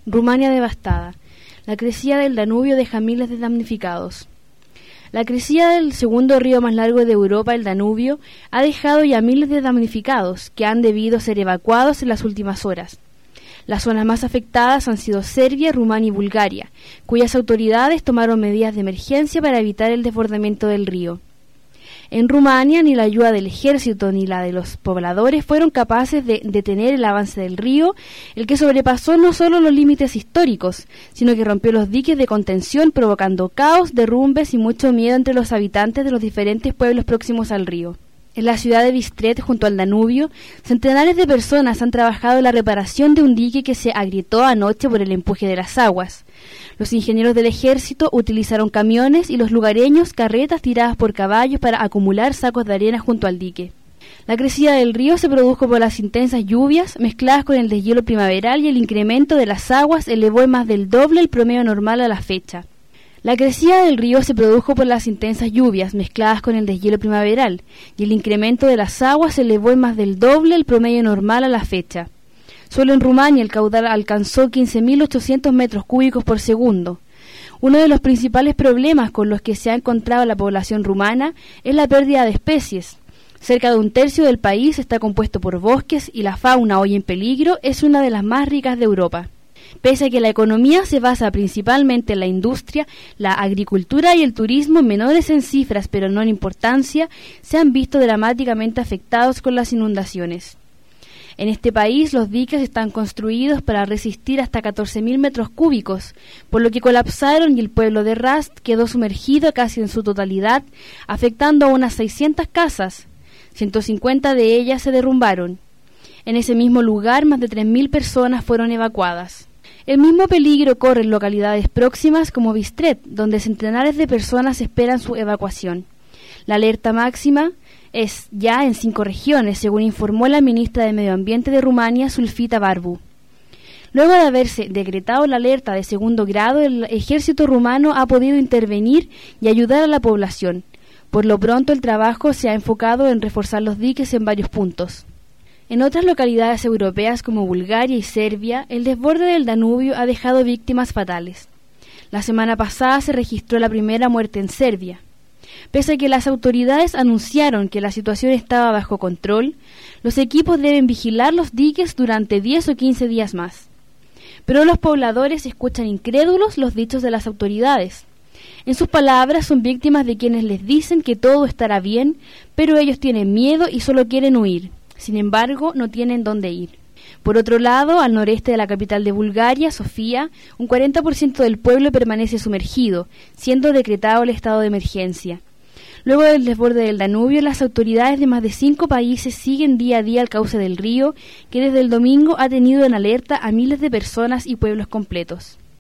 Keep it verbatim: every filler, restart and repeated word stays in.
Rumania devastada. La crecida del Danubio deja miles de damnificados. La crecida del segundo río más largo de Europa, el Danubio, ha dejado ya miles de damnificados que han debido ser evacuados en las últimas horas. Las zonas más afectadas han sido Serbia, Rumania y Bulgaria, cuyas autoridades tomaron medidas de emergencia para evitar el desbordamiento del río. En Rumania, ni la ayuda del ejército ni la de los pobladores fueron capaces de detener el avance del río, el que sobrepasó no solo los límites históricos, sino que rompió los diques de contención, provocando caos, derrumbes y mucho miedo entre los habitantes de los diferentes pueblos próximos al río. En la ciudad de Bistret, junto al Danubio, centenares de personas han trabajado en la reparación de un dique que se agrietó anoche por el empuje de las aguas. Los ingenieros del ejército utilizaron camiones y los lugareños carretas tiradas por caballos para acumular sacos de arena junto al dique. La crecida del río se produjo por las intensas lluvias mezcladas con el deshielo primaveral y el incremento de las aguas elevó en más del doble el promedio normal a la fecha. La crecida del río se produjo por las intensas lluvias mezcladas con el deshielo primaveral y el incremento de las aguas se elevó en más del doble el promedio normal a la fecha. Solo en Rumania el caudal alcanzó quince mil ochocientos metros cúbicos por segundo. Uno de los principales problemas con los que se ha encontrado la población rumana es la pérdida de especies. Cerca de un tercio del país está compuesto por bosques y la fauna hoy en peligro es una de las más ricas de Europa. Pese a que la economía se basa principalmente en la industria, la agricultura y el turismo, menores en cifras pero no en importancia, se han visto dramáticamente afectados con las inundaciones. En este país los diques están construidos para resistir hasta catorce mil metros cúbicos, por lo que colapsaron y el pueblo de Rast quedó sumergido casi en su totalidad, afectando a unas seiscientas casas. ciento cincuenta de ellas se derrumbaron. En ese mismo lugar más de tres mil personas fueron evacuadas. El mismo peligro corre en localidades próximas como Bistret, donde centenares de personas esperan su evacuación. La alerta máxima es ya en cinco regiones, según informó la ministra de Medio Ambiente de Rumania, Sulfita Barbu. Luego de haberse decretado la alerta de segundo grado, el ejército rumano ha podido intervenir y ayudar a la población. Por lo pronto, el trabajo se ha enfocado en reforzar los diques en varios puntos. En otras localidades europeas como Bulgaria y Serbia, el desborde del Danubio ha dejado víctimas fatales. La semana pasada se registró la primera muerte en Serbia. Pese a que las autoridades anunciaron que la situación estaba bajo control, los equipos deben vigilar los diques durante diez o quince días más. Pero los pobladores escuchan incrédulos los dichos de las autoridades. En sus palabras, son víctimas de quienes les dicen que todo estará bien, pero ellos tienen miedo y solo quieren huir. Sin embargo, no tienen dónde ir. Por otro lado, al noreste de la capital de Bulgaria, Sofía, un cuarenta por ciento del pueblo permanece sumergido, siendo decretado el estado de emergencia. Luego del desborde del Danubio, las autoridades de más de cinco países siguen día a día el cauce del río, que desde el domingo ha tenido en alerta a miles de personas y pueblos completos.